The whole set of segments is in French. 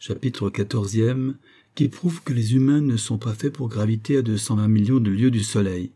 chapitre 14e, qui prouve que les humains ne sont pas faits pour graviter à 220 millions de lieues du Soleil.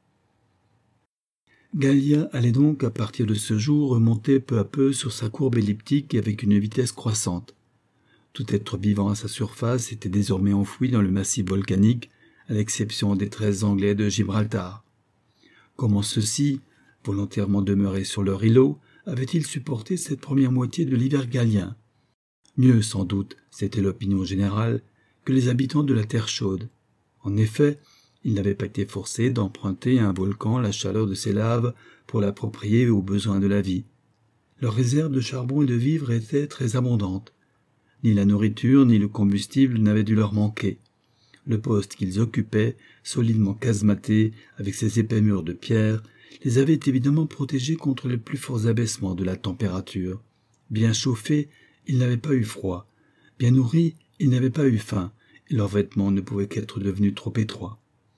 Gallia allait donc à partir de ce jour remonter peu à peu sur sa courbe elliptique avec une vitesse croissante. Tout être vivant à sa surface était désormais enfoui dans le massif volcanique, à l'exception des 13 Anglais de Gibraltar. Comment ceux-ci, volontairement demeurés sur leur îlot, avaient-ils supporté cette première moitié de l'hiver gallien? Mieux, sans doute, c'était l'opinion générale, que les habitants de la Terre chaude. En effet, ils n'avaient pas été forcés d'emprunter à un volcan la chaleur de ses laves pour l'approprier aux besoins de la vie. Leurs réserves de charbon et de vivres étaient très abondantes. Ni la nourriture ni le combustible n'avaient dû leur manquer. Le poste qu'ils occupaient, solidement casematé avec ses épais murs de pierre, les avait évidemment protégés contre les plus forts abaissements de la température. Bien chauffés, ils n'avaient pas eu froid. Bien nourris, ils n'avaient pas eu faim, et leurs vêtements ne pouvaient qu'être devenus trop étroits.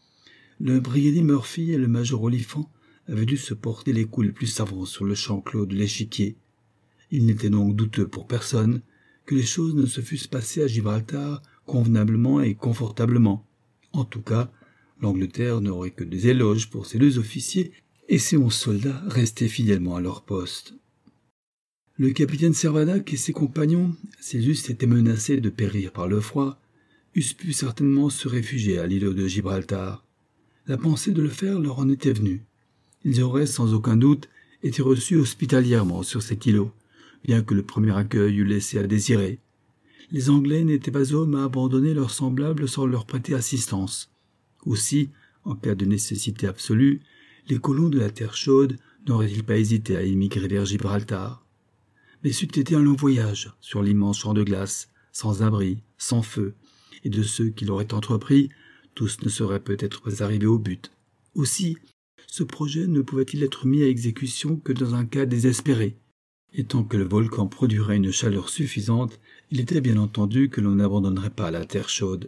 Le brigadier Murphy et le major Oliphant avaient dû se porter les coups les plus savants sur le champ clos de l'échiquier. Il n'était donc douteux pour personne que les choses ne se fussent passées à Gibraltar convenablement et confortablement. En tout cas, l'Angleterre n'aurait que des éloges pour ses 2 officiers et ses 11 soldats restés fidèlement à leur poste. Le capitaine Servadac et ses compagnons, s'ils eussent été menacés de périr par le froid, eussent pu certainement se réfugier à l'îlot de Gibraltar. La pensée de le faire leur en était venue. Ils auraient sans aucun doute été reçus hospitalièrement sur cet îlot, bien que le premier accueil eût laissé à désirer. Les Anglais n'étaient pas hommes à abandonner leurs semblables sans leur prêter assistance. Aussi, en cas de nécessité absolue, les colons de la Terre chaude n'auraient-ils pas hésité à émigrer vers Gibraltar. Mais c'eût été un long voyage sur l'immense champ de glace, sans abri, sans feu, et de ceux qui l'auraient entrepris, tous ne seraient peut-être pas arrivés au but. Aussi, ce projet ne pouvait-il être mis à exécution que dans un cas désespéré. Et tant que le volcan produirait une chaleur suffisante, il était bien entendu que l'on n'abandonnerait pas la Terre chaude.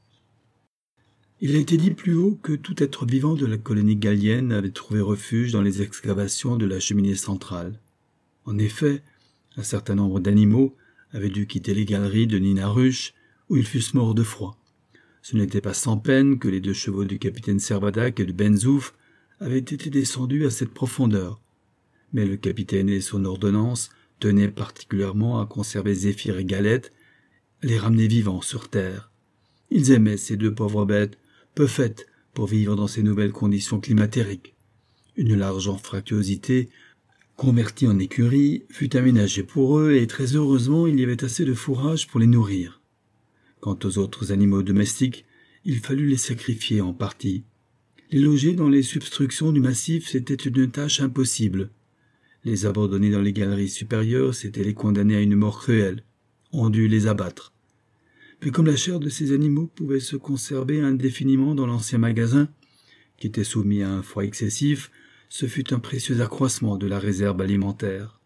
Il a été dit plus haut que tout être vivant de la colonie gallienne avait trouvé refuge dans les excavations de la cheminée centrale. En effet, un certain nombre d'animaux avaient dû quitter les galeries de Ninarush, où ils fussent morts de froid. Ce n'était pas sans peine que les 2 chevaux du capitaine Servadac et de Ben-Zouf avaient été descendus à cette profondeur. Mais le capitaine et son ordonnance tenaient particulièrement à conserver Zéphyr et Galette, à les ramener vivants sur terre. Ils aimaient ces 2 pauvres bêtes, peu faites pour vivre dans ces nouvelles conditions climatériques. Une large anfractuosité, convertie en écurie, fut aménagée pour eux et très heureusement il y avait assez de fourrage pour les nourrir. Quant aux autres animaux domestiques, il fallut les sacrifier en partie. Les loger dans les substructions du massif, c'était une tâche impossible. Les abandonner dans les galeries supérieures, c'était les condamner à une mort cruelle. On dut les abattre. Mais comme la chair de ces animaux pouvait se conserver indéfiniment dans l'ancien magasin, qui était soumis à un froid excessif, ce fut un précieux accroissement de la réserve alimentaire.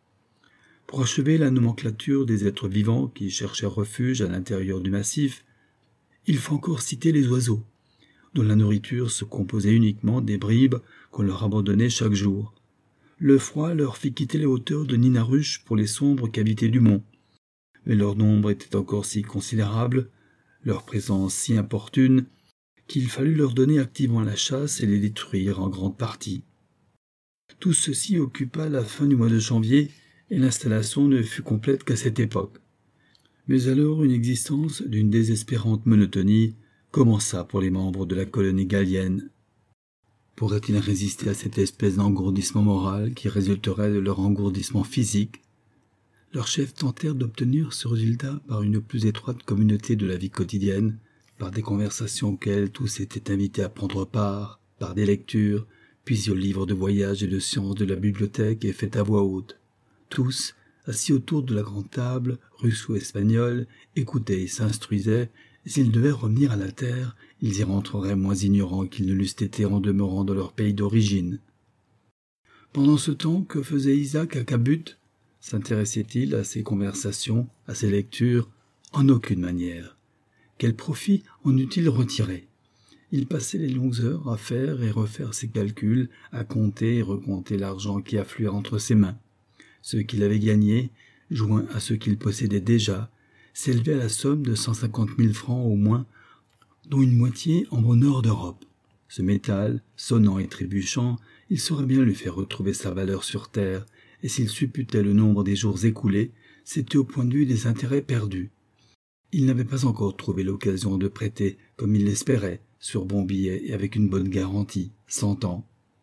Pour achever la nomenclature des êtres vivants qui cherchaient refuge à l'intérieur du massif, il faut encore citer les oiseaux, dont la nourriture se composait uniquement des bribes qu'on leur abandonnait chaque jour. Le froid leur fit quitter les hauteurs de Ninarush pour les sombres cavités du mont. Mais leur nombre était encore si considérable, leur présence si importune, qu'il fallut leur donner activement la chasse et les détruire en grande partie. Tout ceci occupa la fin du mois de janvier, et l'installation ne fut complète qu'à cette époque. Mais alors une existence d'une désespérante monotonie commença pour les membres de la colonie gallienne. Pourraient-ils résister à cette espèce d'engourdissement moral qui résulterait de leur engourdissement physique? Leurs chefs tentèrent d'obtenir ce résultat par une plus étroite communauté de la vie quotidienne, par des conversations auxquelles tous étaient invités à prendre part, par des lectures, puis aux livres de voyage et de sciences de la bibliothèque et faites à voix haute. Tous, assis autour de la grande table, russes ou espagnols, écoutaient et s'instruisaient, et s'ils devaient revenir à la terre, ils y rentreraient moins ignorants qu'ils ne l'eussent été en demeurant dans leur pays d'origine. Pendant ce temps, que faisait Isaac à Cabut? S'intéressait-il à ces conversations, à ces lectures? En aucune manière. Quel profit en eût-il retiré? Il passait les longues heures à faire et refaire ses calculs, à compter et recompter l'argent qui affluait entre ses mains. Ce qu'il avait gagné, joint à ce qu'il possédait déjà, s'élevait à la somme de 150 000 francs au moins, dont une moitié en au nord d'Europe. Ce métal, sonnant et trébuchant, il saurait bien lui faire retrouver sa valeur sur terre, et s'il supputait le nombre des jours écoulés, c'était au point de vue des intérêts perdus. Il n'avait pas encore trouvé l'occasion de prêter, comme il l'espérait, sur bon billet et avec une bonne garantie, 100 ans.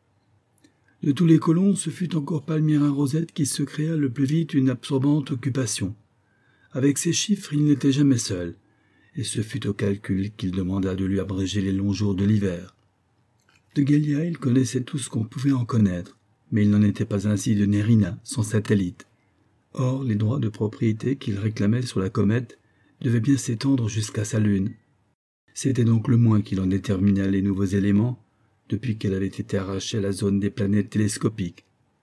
De tous les colons, ce fut encore Palmyrin Rosette qui se créa le plus vite une absorbante occupation. Avec ces chiffres, il n'était jamais seul, et ce fut au calcul qu'il demanda de lui abréger les longs jours de l'hiver. De Gallia, il connaissait tout ce qu'on pouvait en connaître, mais il n'en était pas ainsi de Nerina, son satellite. Or, les droits de propriété qu'il réclamait sur la comète devaient bien s'étendre jusqu'à sa lune. C'était donc le moins qu'il en détermina les nouveaux éléments, depuis qu'elle avait été arrachée à la zone des planètes télescopiques.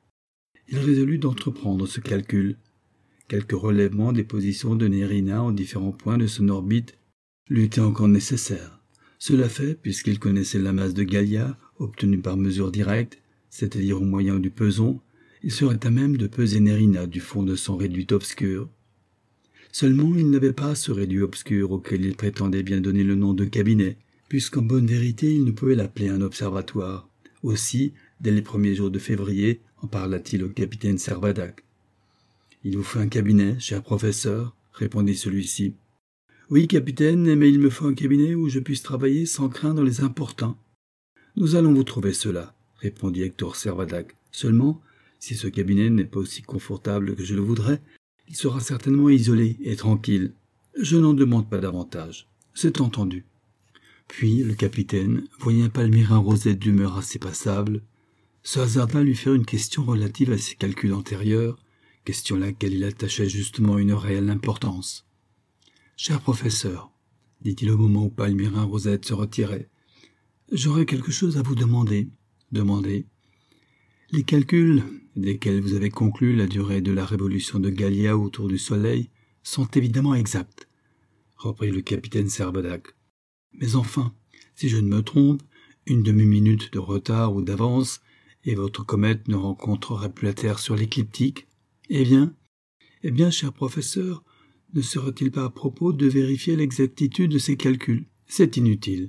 Il résolut d'entreprendre ce calcul. Quelques relèvements des positions de Nerina en différents points de son orbite lui étaient encore nécessaires. Cela fait, puisqu'il connaissait la masse de Gallia, obtenue par mesure directe, c'est-à-dire au moyen du peson, il serait à même de peser Nerina du fond de son réduit obscur. Seulement, il n'avait pas ce réduit obscur auquel il prétendait bien donner le nom de cabinet, puisqu'en bonne vérité il ne pouvait l'appeler un observatoire. Aussi, dès les premiers jours de février, en parla-t-il au capitaine Servadac. « Il vous faut un cabinet, cher professeur ?» répondit celui-ci. « Oui, capitaine, mais il me faut un cabinet où je puisse travailler sans craindre les importuns. »« Nous allons vous trouver cela, » répondit Hector Servadac. « Seulement, si ce cabinet n'est pas aussi confortable que je le voudrais, il sera certainement isolé et tranquille. Je n'en demande pas davantage. C'est entendu. » Puis le capitaine, voyant Palmyrin Rosette d'humeur assez passable, se hasarda à lui faire une question relative à ses calculs antérieurs, question à laquelle il attachait justement une réelle importance. « Cher professeur, » dit-il au moment où Palmyrin Rosette se retirait, « j'aurais quelque chose à vous demander. » « Demandez. »« Les calculs, desquels vous avez conclu la durée de la révolution de Gallia autour du Soleil, sont évidemment exacts, » reprit le capitaine Servadac. « Mais enfin, si je ne me trompe, une demi-minute de retard ou d'avance, et votre comète ne rencontrerait plus la Terre sur l'écliptique. Eh bien, cher professeur, ne serait-il pas à propos de vérifier l'exactitude de ces calculs? C'est inutile.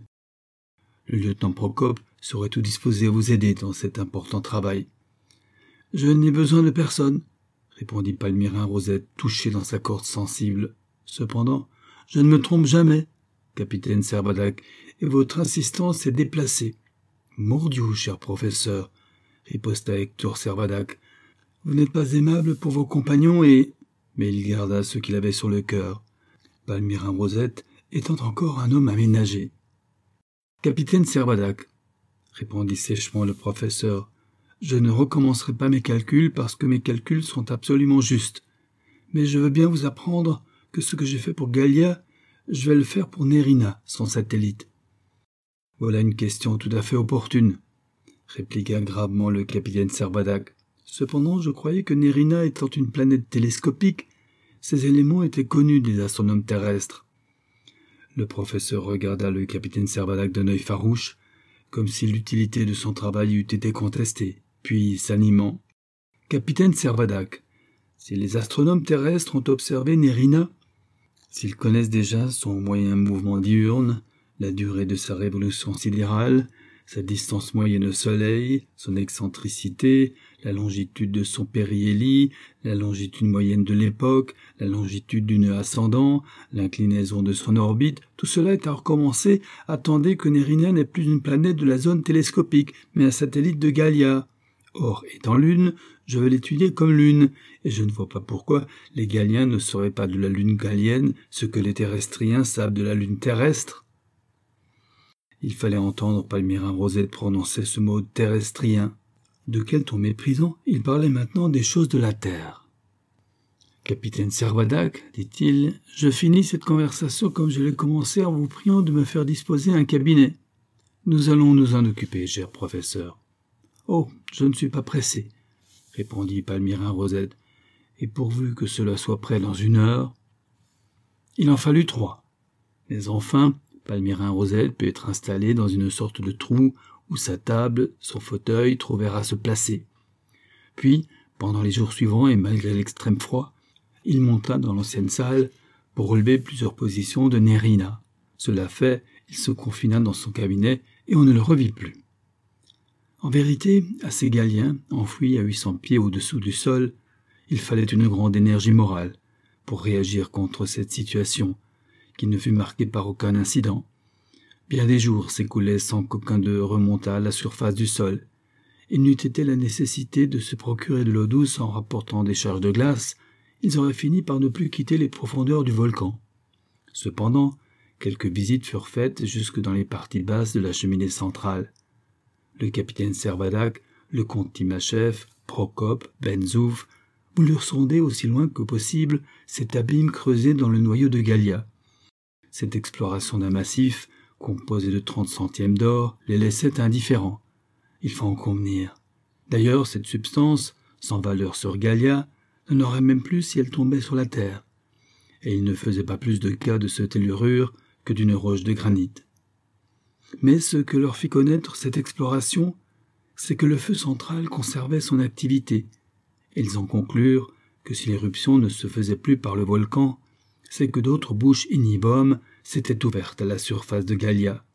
Le lieutenant Procope saurait tout disposer à vous aider dans cet important travail. »« Je n'ai besoin de personne, » répondit Palmyrin Rosette, touché dans sa corde sensible. « Cependant, je ne me trompe jamais, capitaine Servadac, et votre insistance est déplacée. »« Mordieu, cher professeur, » riposta Hector Servadac, « vous n'êtes pas aimable pour vos compagnons et... » Mais il garda ce qu'il avait sur le cœur, Palmyrin Rosette étant encore un homme aménagé. « Capitaine Servadac, » répondit sèchement le professeur, « je ne recommencerai pas mes calculs parce que mes calculs sont absolument justes. Mais je veux bien vous apprendre que ce que j'ai fait pour Gallia, je vais le faire pour Nerina, son satellite. »« Voilà une question tout à fait opportune, » répliqua gravement le capitaine Servadac. « Cependant, je croyais que Nerina étant une planète télescopique, ces éléments étaient connus des astronomes terrestres. » Le professeur regarda le capitaine Servadac d'un œil farouche, comme si l'utilité de son travail eût été contestée, puis s'animant. « Capitaine Servadac, si les astronomes terrestres ont observé Nerina, s'ils connaissent déjà son moyen mouvement diurne, la durée de sa révolution sidérale, sa distance moyenne au Soleil, son excentricité, la longitude de son périhélie, la longitude moyenne de l'époque, la longitude du nœud ascendant, l'inclinaison de son orbite, tout cela est à recommencer. Attendez que Nerina n'est plus une planète de la zone télescopique, mais un satellite de Gallia. Or, étant lune, je veux l'étudier comme lune, et je ne vois pas pourquoi les Galliens ne sauraient pas de la lune gallienne ce que les terrestriens savent de la lune terrestre. Il fallait entendre Palmyrin Rosette prononcer ce mot terrestrien. De quel ton méprisant, il parlait maintenant des choses de la terre. « Capitaine Servadac, dit-il, je finis cette conversation comme je l'ai commencée en vous priant de me faire disposer un cabinet. Nous allons nous en occuper, cher professeur. »« Oh, je ne suis pas pressé, » répondit Palmyrin Rosette, « et pourvu que cela soit prêt dans 1 heure. » Il en fallut 3. Mais enfin, Palmyrin Rosette put être installé dans une sorte de trou où sa table, son fauteuil trouvèrent à se placer. Puis, pendant les jours suivants et malgré l'extrême froid, il monta dans l'ancienne salle pour relever plusieurs positions de Nerina. Cela fait, il se confina dans son cabinet et on ne le revit plus. En vérité, à ces Galiens, enfouis à 800 pieds au-dessous du sol, il fallait une grande énergie morale pour réagir contre cette situation, qui ne fut marquée par aucun incident. Bien des jours s'écoulaient sans qu'aucun d'eux remontât à la surface du sol. Il n'eût été la nécessité de se procurer de l'eau douce en rapportant des charges de glace, ils auraient fini par ne plus quitter les profondeurs du volcan. Cependant, quelques visites furent faites jusque dans les parties basses de la cheminée centrale. Le capitaine Servadac, le comte Timascheff, Procope, Ben-Zouf voulurent sonder aussi loin que possible cet abîme creusé dans le noyau de Gallia. Cette exploration d'un massif, composé de 30 centièmes d'or, les laissait indifférents. Il faut en convenir. D'ailleurs, cette substance, sans valeur sur Gallia, n'en aurait même plus si elle tombait sur la terre. Et il ne faisait pas plus de cas de cette tellurure que d'une roche de granit. Mais ce que leur fit connaître cette exploration, c'est que le feu central conservait son activité. Ils en conclurent que si l'éruption ne se faisait plus par le volcan, c'est que d'autres bouches ignibomes s'étaient ouvertes à la surface de Gallia.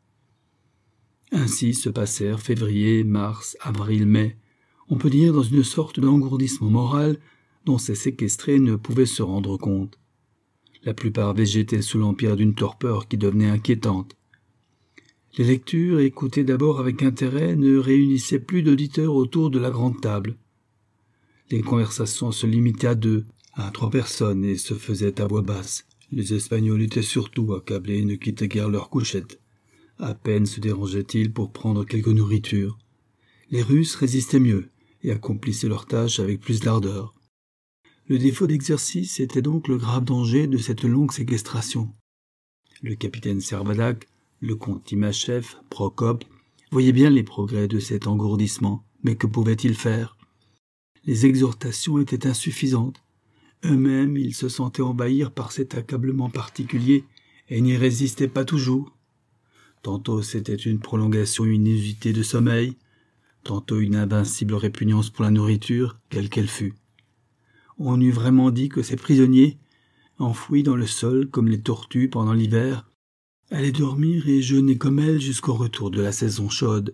Ainsi se passèrent février, mars, avril, mai, on peut dire dans une sorte d'engourdissement moral dont ces séquestrés ne pouvaient se rendre compte. La plupart végétaient sous l'empire d'une torpeur qui devenait inquiétante. Les lectures, écoutées d'abord avec intérêt, ne réunissaient plus d'auditeurs autour de la grande table. Les conversations se limitaient à 2, à 3 personnes et se faisaient à voix basse. Les Espagnols étaient surtout accablés et ne quittaient guère leur couchette. À peine se dérangeaient-ils pour prendre quelque nourriture. Les Russes résistaient mieux et accomplissaient leurs tâches avec plus d'ardeur. Le défaut d'exercice était donc le grave danger de cette longue séquestration. Le capitaine Servadac, le comte Timascheff, Procope, voyaient bien les progrès de cet engourdissement, mais que pouvaient-ils faire? Les exhortations étaient insuffisantes. Eux-mêmes, ils se sentaient envahir par cet accablement particulier et n'y résistaient pas toujours. Tantôt c'était une prolongation inusitée de sommeil, tantôt une invincible répugnance pour la nourriture, quelle qu'elle fût. On eût vraiment dit que ces prisonniers, enfouis dans le sol comme les tortues pendant l'hiver, allaient dormir et jeûner comme elles jusqu'au retour de la saison chaude.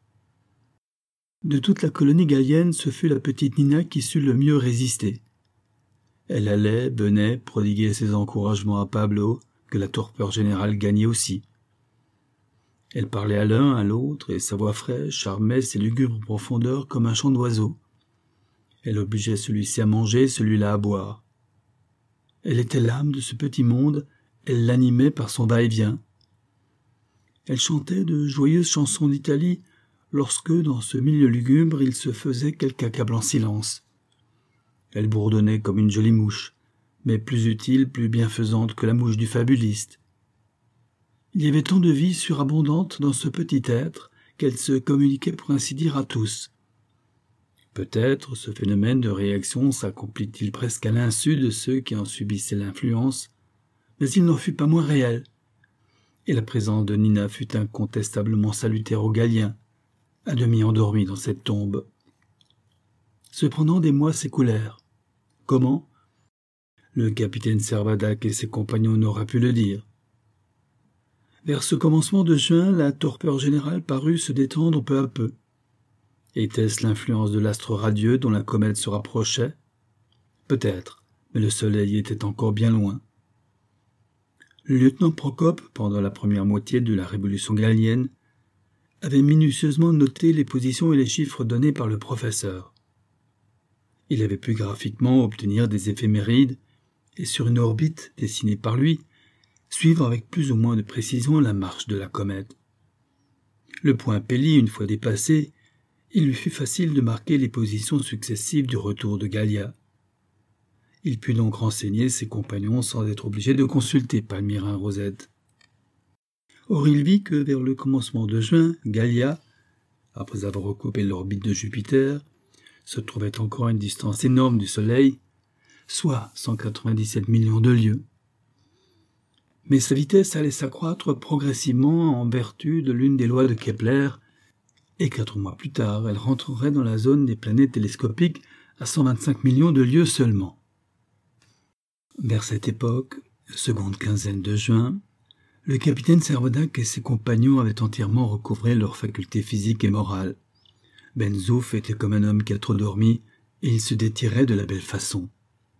De toute la colonie gallienne, ce fut la petite Nina qui sut le mieux résister. Elle allait, venait, prodiguer ses encouragements à Pablo, que la torpeur générale gagnait aussi. Elle parlait à l'un, à l'autre, et sa voix fraîche charmait ses lugubres profondeurs comme un chant d'oiseau. Elle obligeait celui-ci à manger, celui-là à boire. Elle était l'âme de ce petit monde, elle l'animait par son va-et-vient. Elle chantait de joyeuses chansons d'Italie, lorsque, dans ce milieu lugubre, il se faisait quelque accablant silence. Elle bourdonnait comme une jolie mouche, mais plus utile, plus bienfaisante que la mouche du fabuliste. Il y avait tant de vie surabondante dans ce petit être qu'elle se communiquait pour ainsi dire à tous. Peut-être ce phénomène de réaction s'accomplit-il presque à l'insu de ceux qui en subissaient l'influence, mais il n'en fut pas moins réel. Et la présence de Nina fut incontestablement salutaire aux Galliens, à demi endormis dans cette tombe. Cependant des mois s'écoulèrent. Comment? Le capitaine Servadac et ses compagnons n'auraient pu le dire. Vers ce commencement de juin, la torpeur générale parut se détendre peu à peu. Était-ce l'influence de l'astre radieux dont la comète se rapprochait? Peut-être, mais le soleil était encore bien loin. Le lieutenant Procope, pendant la première moitié de la révolution gallienne, avait minutieusement noté les positions et les chiffres donnés par le professeur. Il avait pu graphiquement obtenir des éphémérides et sur une orbite dessinée par lui, suivre avec plus ou moins de précision la marche de la comète. Le point Pelly, une fois dépassé, il lui fut facile de marquer les positions successives du retour de Gallia. Il put donc renseigner ses compagnons sans être obligé de consulter Palmyrin Rosette. Or il vit que vers le commencement de juin, Gallia, après avoir recoupé l'orbite de Jupiter, se trouvait encore à une distance énorme du Soleil, soit 197 millions de lieues. Mais sa vitesse allait s'accroître progressivement en vertu de l'une des lois de Kepler, et 4 mois plus tard, elle rentrerait dans la zone des planètes télescopiques à 125 millions de lieues seulement. Vers cette époque, Seconde quinzaine de juin, le capitaine Servadac et ses compagnons avaient entièrement recouvré leurs facultés physiques et morales. Ben Zouf était comme un homme qui a trop dormi, et il se détirait de la belle façon.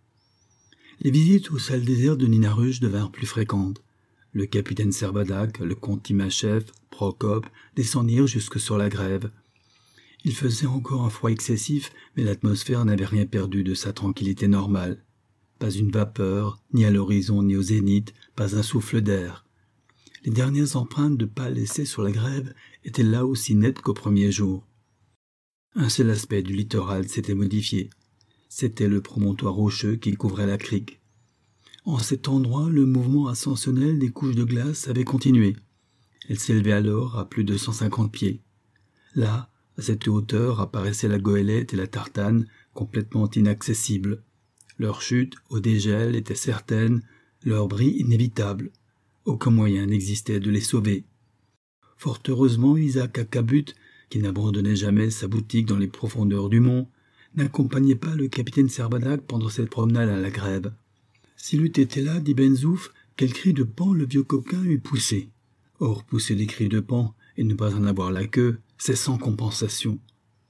Les visites aux salles désertes de Ninaruche devinrent plus fréquentes. Le capitaine Servadac, le comte Timachev, Procope descendirent jusque sur la grève. Il faisait encore un froid excessif, mais l'atmosphère n'avait rien perdu de sa tranquillité normale. Pas une vapeur, ni à l'horizon ni au zénith, pas un souffle d'air. Les dernières empreintes de pas laissées sur la grève étaient là aussi nettes qu'au premier jour. Un seul aspect du littoral s'était modifié. C'était le promontoire rocheux qui couvrait la crique. En cet endroit, le mouvement ascensionnel des couches de glace avait continué. Elle s'élevait alors à plus de 150 pieds. Là, à cette hauteur, apparaissaient la goélette et la tartane, complètement inaccessibles. Leur chute au dégel était certaine, leur bris inévitable. Aucun moyen n'existait de les sauver. Fort heureusement, Isaac Acabut, qui n'abandonnait jamais sa boutique dans les profondeurs du mont, n'accompagnait pas le capitaine Servadac pendant cette promenade à la grève. S'il eût été là, dit Ben Zouf, quel cri de pan le vieux coquin eût poussé. Or, pousser des cris de pan et ne pas en avoir la queue, c'est sans compensation.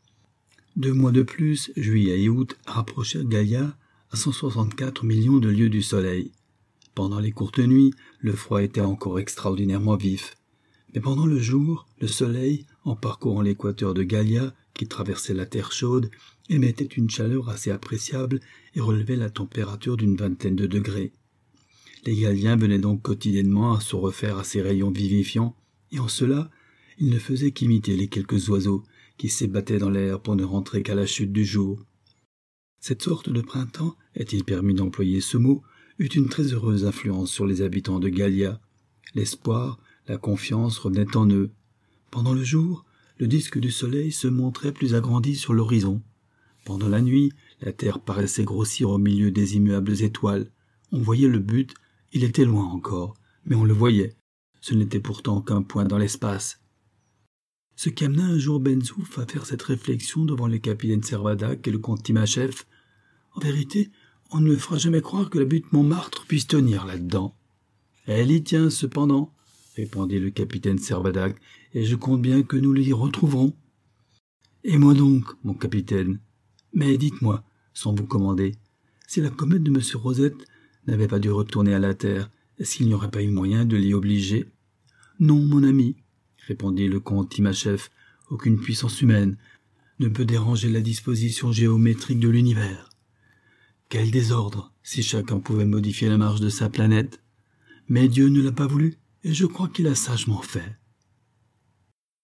2 mois de plus, juillet et août, rapprochèrent Gaïa à 164 millions de lieues du soleil. Pendant les courtes nuits, le froid était encore extraordinairement vif. Mais pendant le jour, le soleil, en parcourant l'équateur de Gaïa, qui traversait la terre chaude, émettait une chaleur assez appréciable et relevait la température d'une 20aine de degrés. Les Galiens venaient donc quotidiennement à se refaire à ces rayons vivifiants, et en cela, ils ne faisaient qu'imiter les quelques oiseaux qui s'ébattaient dans l'air pour ne rentrer qu'à la chute du jour. Cette sorte de printemps, est-il permis d'employer ce mot, eut une très heureuse influence sur les habitants de Gaïa. L'espoir, la confiance revenaient en eux. Pendant le jour, le disque du soleil se montrait plus agrandi sur l'horizon. Pendant la nuit, la terre paraissait grossir au milieu des immuables étoiles. On voyait le but, il était loin encore, mais on le voyait. Ce n'était pourtant qu'un point dans l'espace. Ce qui amena un jour Ben Zouf à faire cette réflexion devant le capitaine Servadac et le comte Timachev. En vérité, on ne me fera jamais croire que la butte Montmartre puisse tenir là-dedans. Elle y tient cependant, répondit le capitaine Servadac, et je compte bien que nous l'y retrouverons. Et moi donc, mon capitaine. Mais dites-moi, sans vous commander, si la comète de M. Rosette n'avait pas dû retourner à la Terre, est-ce qu'il n'y aurait pas eu moyen de l'y obliger? Non, mon ami, répondit le comte Timachev, aucune puissance humaine ne peut déranger la disposition géométrique de l'univers. Quel désordre, si chacun pouvait modifier la marche de sa planète. Mais Dieu ne l'a pas voulu, et je crois qu'il a sagement fait.